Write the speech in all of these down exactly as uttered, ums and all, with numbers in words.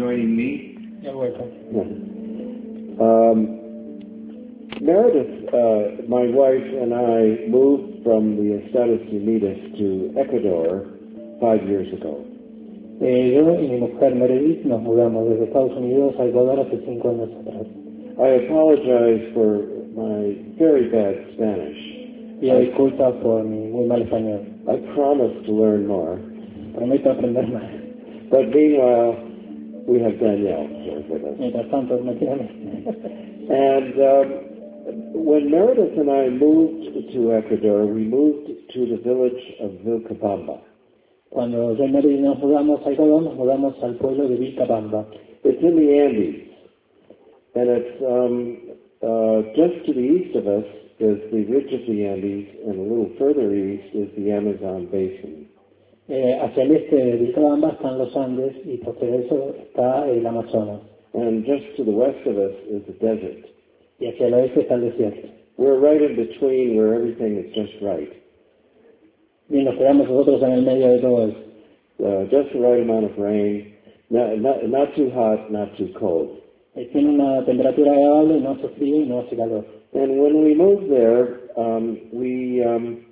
joining me. You're welcome. Yeah. Um, Meredith, uh, my wife and I moved from the Estados Unidos to Ecuador five years ago. Eh, yo y mi mujer Meredith nos mudamos desde Estados Unidos a Ecuador hace cinco años atrás. I apologize for my very bad Spanish. Pido disculpas por mi muy mal español. I promise to learn more. Prometo aprender más. But meanwhile, we have Danielle here with us. Mientras tanto, me tiene. And um, when Meredith and I moved to Ecuador, we moved to the village of Vilcabamba. Cuando yo y Meredith nos mudamos a Ecuador, nos mudamos al pueblo de Vilcabamba. It's in the Andes, and it's um, uh, just to the east of us is the ridge of the Andes, and a little further east is the Amazon basin. Eh, hacia el este de Vilcabamba están los Andes y posterior a eso está el Amazonas. And just to the west of us is the desert. Y hacia el oeste está el desierto. We're right in between where everything is just right. Y nos quedamos nosotros en el medio de todo eso. Uh, just the right amount of rain, not, not, not too hot, not too cold. Eh, tiene una temperatura agradable, no hace frío y no hace calor. And when we moved there, um, we um,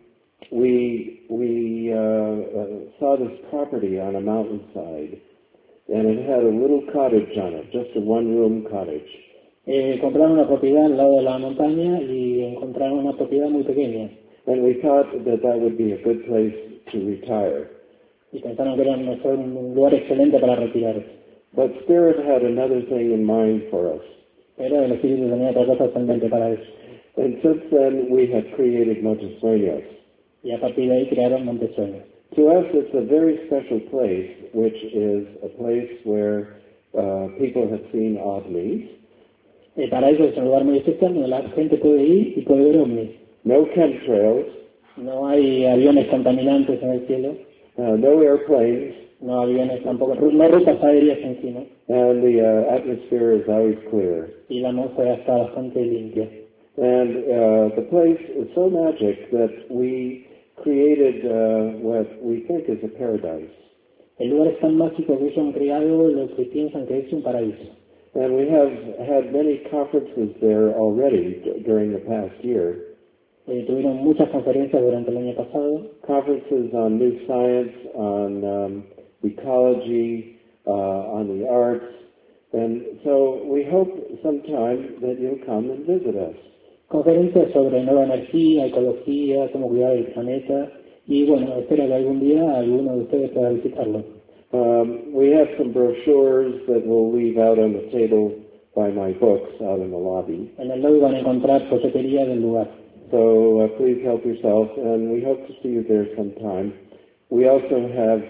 we we uh, uh, saw this property on a mountainside, and it had a little cottage on it, just a one-room cottage. Eh, compraron una propiedad al lado de la montaña y encontraron una propiedad muy pequeña. And we thought that that would be a good place to retire. Y pensaron que era un, un lugar excelente para retirarse. But Spirit had another thing in mind for us. Pero el Espíritu tenía otra cosa en mente para eso. And since then, we have created Montesueños. Y a partir de ahí crearon Montesueños. To us, it's a very special place, which is a place where uh, people have seen ovnis. Eh, para ellos es un lugar muy especial donde la gente puede ir y puede ver ovnis. No chemtrails. No hay aviones contaminantes en el cielo. Uh, no airplanes. No aviones tampoco. No rutas aéreas en sí, ¿no? And the uh, atmosphere is always clear. Y la atmósfera está bastante limpia. And uh, the place is so magic that we created uh, what we think is a paradise. El lugar es tan mágico que ellos han creado lo que piensan que es un paraíso. And we have had many conferences there already d- during the past year. Eh, tuvieron muchas conferencias durante el año pasado. Conferences on new science, on um, ecology, uh, on the arts. And so we hope sometime that you'll come and visit us. Conferencias sobre nueva energía, ecología, cómo cuidar el planeta. Y bueno, espero que algún día alguno de ustedes pueda visitarlo. Um, we have some brochures that we'll leave out on the table by my books out in the lobby. En el lobby van a encontrar folletería del lugar. So uh, please help yourself, and we hope to see you there sometime. We also have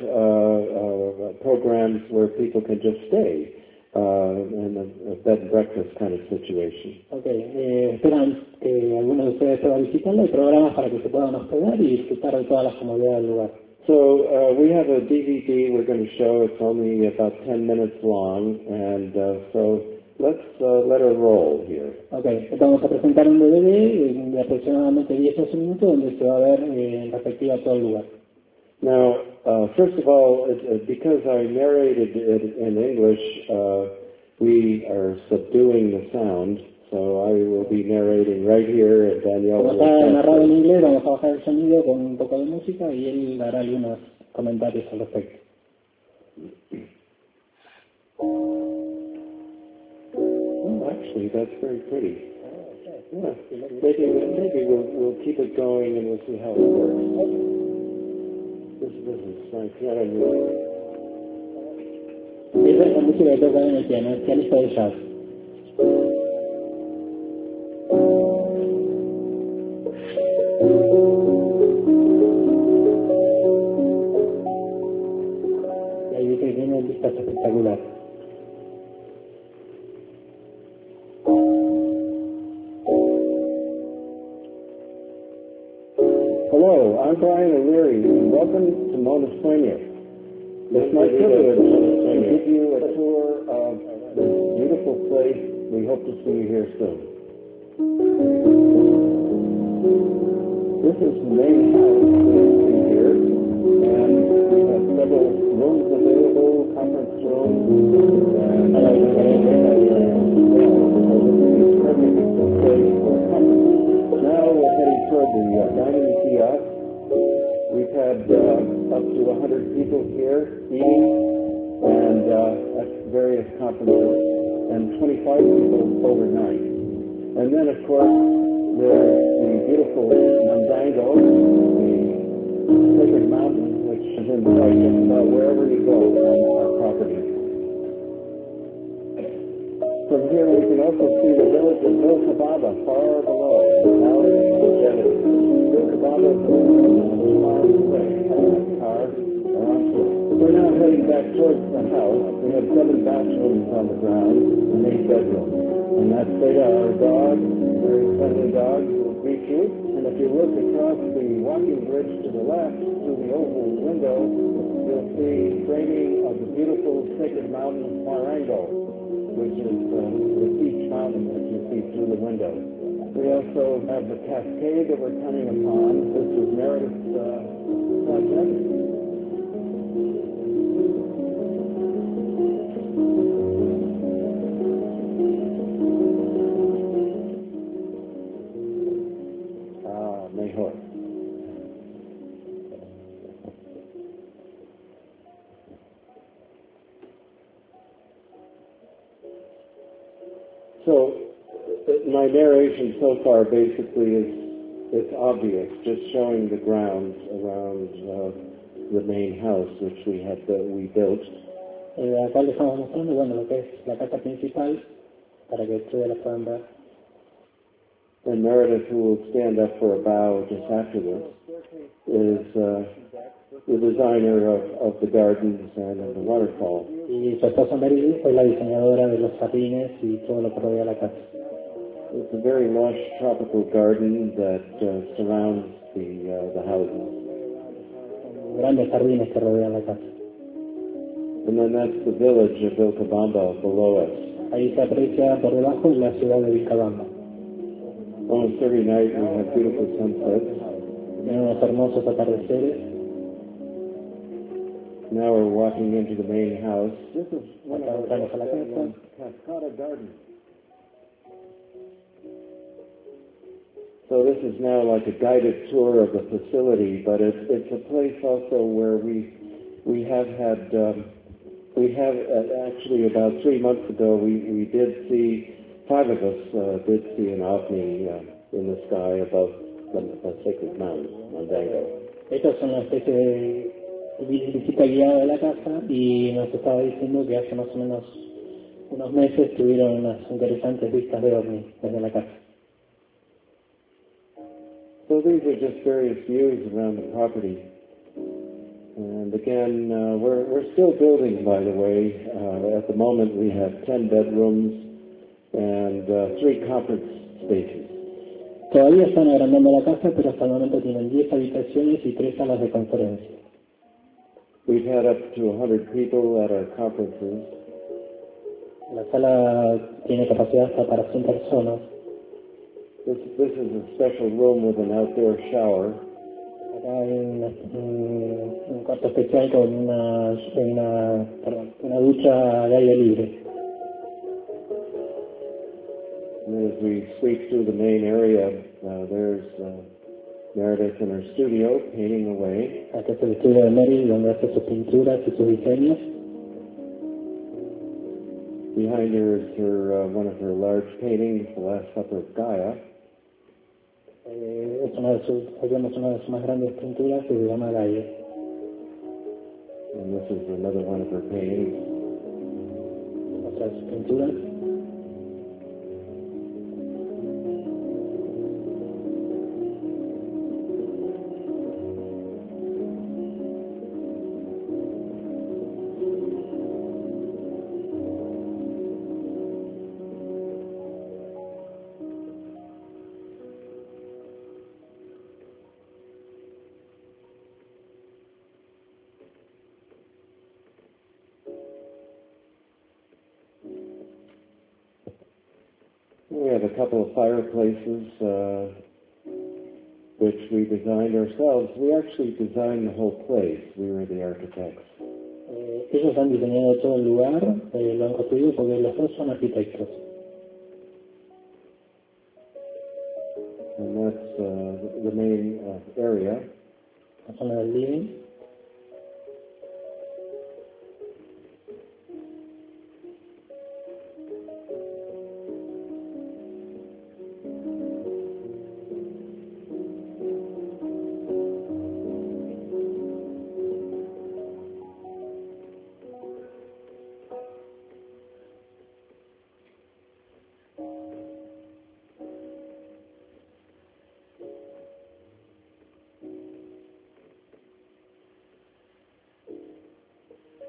uh, uh, programs where people can just stay uh, in a, a bed and breakfast kind of situation. Okay, eh, esperan que alguno de ustedes pueda visitarlo. Hay programas para que se puedan hospedar y disfrutar de todas las comodidades del lugar. So uh, we have a D V D we're going to show. It's only about ten minutes long, and uh, so let's uh, let her roll here. Okay, vamos a presentar un D V D de aproximadamente diez a doce minutos donde se va a ver eh, en perspectiva todo el lugar. Now, uh, first of all, it, it, because I narrated it in English, uh, we are subduing the sound, so I will be narrating right here, and Danielle Como will está narrado en translate. inglés, vamos a bajar el sonido con un poco de música y él hará algunos comentarios al respecto. Oh, actually, that's very pretty. Yeah, maybe, maybe we'll, we'll keep it going and we'll see how it works. This, this is my piano music. Esa es la música que toca en el piano, el pianista de jazz. Y ahí dice que tiene vistas espectaculares. Hello, I'm Brian O'Leary, and welcome to Montesueños. It's my privilege to give you a tour of this beautiful place. We hope to see you here soon. This is the main house that you see here, and we have several rooms available, conference rooms, and a hundred people here eating, and uh, at various conferences, and twenty-five people overnight. And then, of course, there's the beautiful Mandango, the sacred mountain, which is in sight just about wherever you go on our property. From here, we can also see the village of Vilcabamba far below. Now it's Yosemite. Vilcabamba is miles away. Cars are on foot. We're now heading back towards the house. We have seven bathrooms on the ground and eight bedrooms. And that's Beta, our dog, very friendly dog, who will greet you. And if you look across the walking bridge to the left, through the oval window, you'll see framing of the beautiful sacred mountain Marengo, which is uh, the beach mountain that you see through the window. We also have the cascade that we're coming upon. This is Meredith's uh, project. So, my narration so far basically is it's obvious, just showing the grounds around uh, the main house which we had uh, we built. Eh, acá le estamos mostrando, bueno, lo que es la casa principal para que ustedes la puedan ver. And Meredith, who will stand up for a bow just after this, is uh, the designer of, of the gardens and of the waterfall. Y su esposa Meredith es la diseñadora de los jardines y todo lo que rodea la casa. It's a very lush tropical garden that uh, surrounds the uh, the houses. Grandes jardines que rodean la casa. And then that's the village of Vilcabamba below us. Ahí se aprecia por debajo la ciudad de Vilcabamba. Almost every night we have beautiful sunsets. Tiene unos hermosos atardeceres. Now we're walking into the main house. This is one of Acá entramos a la casa. Cascada Garden. So this is now like a guided tour of the facility, but it's it's a place also where we we have had um, we have uh, actually about three months ago we we did see five of us uh, did see an ovni uh, in the sky above the, the sacred mountain Mandango. Esta es una especie de visita guiada de la casa y nos estaba diciendo que hace más o menos unos meses tuvieron unas interesantes vistas de ovni desde la casa. So these are just various views around the property. And again, uh, we're, we're still building, by the way. Uh, at the moment, we have ten bedrooms and uh, three conference spaces. Todavía están agrandando la casa, pero hasta el momento tienen diez habitaciones y tres salas de conferencia. We've had up to one hundred people at our conferences. La sala tiene capacidad hasta para cien personas. This, this is a special room with an outdoor shower. Acá hay un, un, un cuarto especial con una, una, perdón, una ducha de aire libre. And then as we sweep through the main area, uh, there's uh, Meredith in her studio painting away. Acá es el estudio de Mary, donde hace sus pinturas y sus diseños. Behind her is her uh, one of her large paintings, The Last Supper of Gaia. Eh, es una de sus, hallamos una de sus más grandes pinturas que se llama Gaia. And this is another one of her paintings. Otra de sus pinturas. We have a couple of fireplaces uh, which we designed ourselves. We actually designed the whole place. We were the architects. Eh, ellos han diseñado todo el lugar, eh, lo han construido porque los dos son arquitectos. And that's uh, the main uh, area. La zona del living.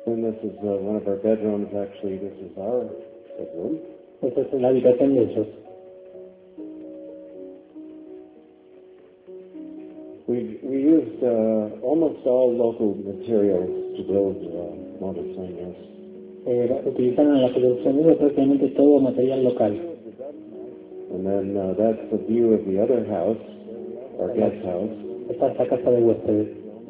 And this is uh, one of our bedrooms. Actually, this is our bedroom. Esta es la habitación de ellos. We we used uh, almost all local materials to build uh, motorcycles. Eh, utilizaron en la producción de prácticamente todo material local. And then uh, that's the view of the other house, our guest house. Esta es la casa de huéspedes.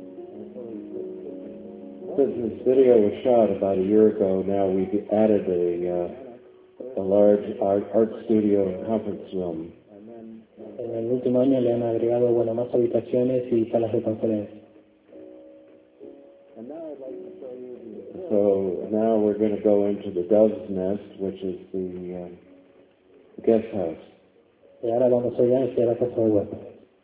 Since this video was shot about a year ago, now we've added a uh, a large art, art studio and conference room. En el último año le han agregado, bueno, más habitaciones y salas de conferencia. So now we're going to go into the Dove's Nest, which is the uh, guest house. Y ahora vamos a ir hacia la casa de huéspedes.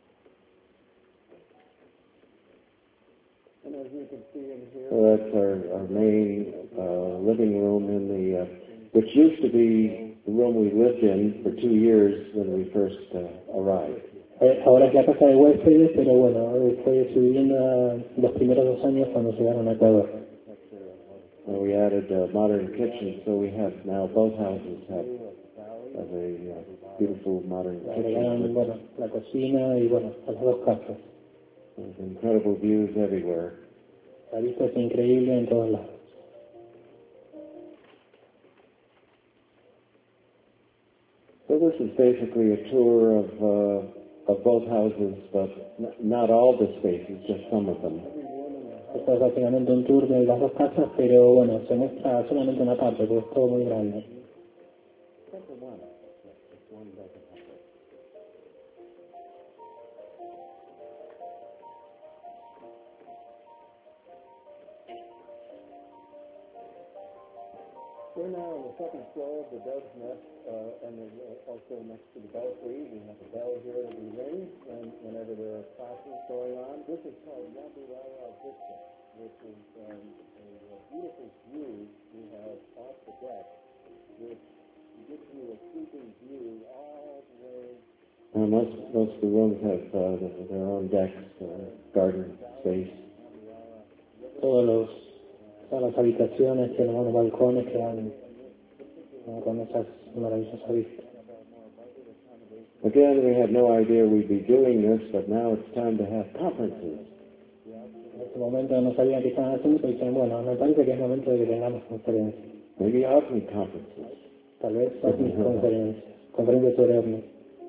So that's our, our main uh, living room in the, uh, which used to be the room we lived in for two years when we first uh, arrived. Eh, ahora es la casa de huéspedes, pero bueno, fue su vivienda los primeros dos años cuando llegaron a Ecuador. And we added a modern kitchen, so we have now both houses have, have a uh, beautiful modern Agregaron, kitchen. bueno, la cocina y bueno, a las dos casas. There's incredible views everywhere. La vista es increíble en todos lados. So this is basically a tour of uh, of both houses, but n- not all the spaces, just some of them. Esto es básicamente un tour de las dos casas, pero bueno, se muestra solamente una parte, porque es todo muy grande. We're now on the second floor of the Dove's Nest, uh, and uh, also next to the belfry. We have a bell here that we ring and whenever there are classes going on. This is called Yabirara Vista, which is um, a beautiful view we have off the deck, which gives you a sweeping view all the way. Uh, most, most of the rooms have uh, their own decks, uh, garden space. Todos los, todas las habitaciones tienen unos balcones que dan eh, con esas maravillosas vistas. Again, we had no idea we'd be doing this, but now it's time to have conferences. En ese momento no sabían qué estaban haciendo, pero dijeron, bueno, me parece que es momento de que tengamos conferencias. Maybe OVNI conferences. Tal vez ovnis conferencias, conferencias sobre ovnis.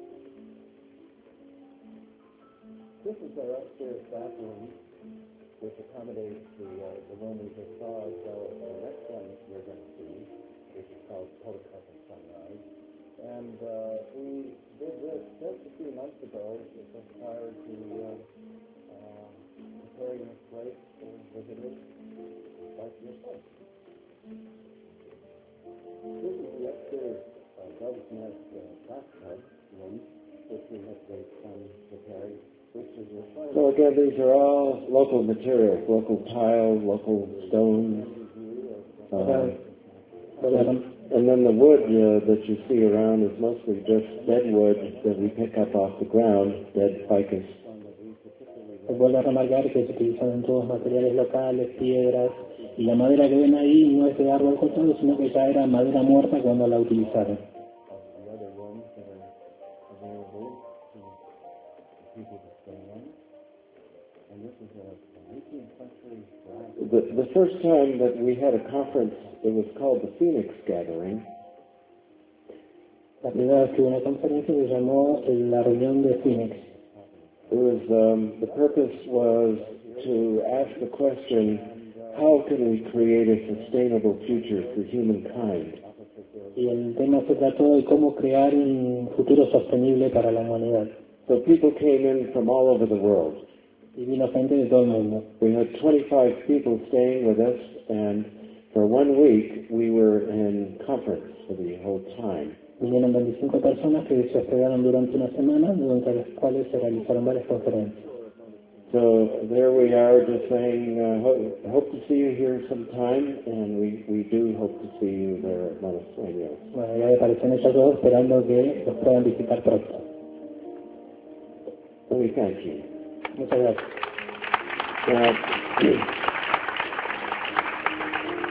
This is our upstairs bathroom, which accommodates the, uh, the room we just saw, as well as the next one we're going to see, which is called Photograph and Sunrise. And uh, we did this just a few months ago, just prior to uh, uh, preparing this place for visitors like yourself. This is the upstairs uh, Dove's Nest uh, bathtub room, which we have great fun preparing. So again, these are all local materials, local tile, local stones. Uh, and, and then the wood uh, that you see around is mostly just dead wood that we pick up off the ground, dead ficus. Vuelvo a remarcar que se utilizan todos materiales locales, piedras, y la madera que ven ahí no es de árbol cortado, sino que ya era madera muerta cuando la utilizaron. The, the first time that we had a conference, it was called the Phoenix Gathering. La primera vez que hubo una conferencia se llamó la reunión de Phoenix. It was, um, the purpose was to ask the question, how can we create a sustainable future for humankind? Y el tema se trató de cómo crear un futuro sostenible para la humanidad. So people came in from all over the world. Y vino gente de todo el mundo. We had twenty-five people staying with us, and for one week we were in conference for the whole time. Vinieron veinticinco personas que se hospedaron durante una semana, durante las cuales se realizaron varias conferencias. So there we are, just saying, uh, hope, hope to see you here sometime, and we, we do hope to see you there at Manos Sueños. Bueno, ya aparecen ellos dos, esperando que los puedan visitar pronto. And we thank you. Muchas gracias. Uh,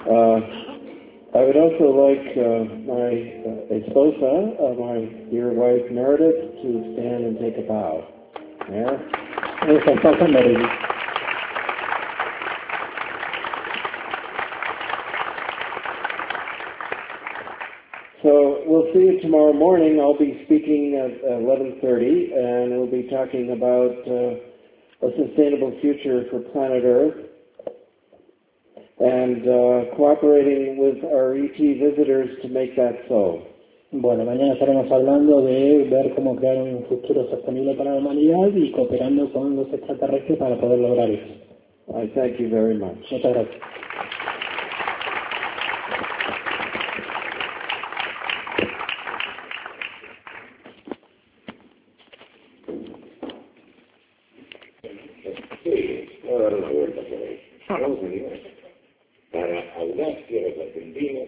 Uh, I would also like uh, my uh, esposa, uh, my dear wife Meredith, to stand and take a bow. Yeah? Esa esposa Meredith. So we'll see you tomorrow morning. I'll be speaking at eleven thirty, and we'll be talking about uh, a sustainable future for planet Earth, and uh, cooperating with our E T visitors to make that so. Bueno, mañana estaremos hablando de ver cómo crear un futuro sostenible para la humanidad y cooperando con los extraterrestres para poder lograr eso. I thank you very much. Muchas gracias. Para audacia de los argentinos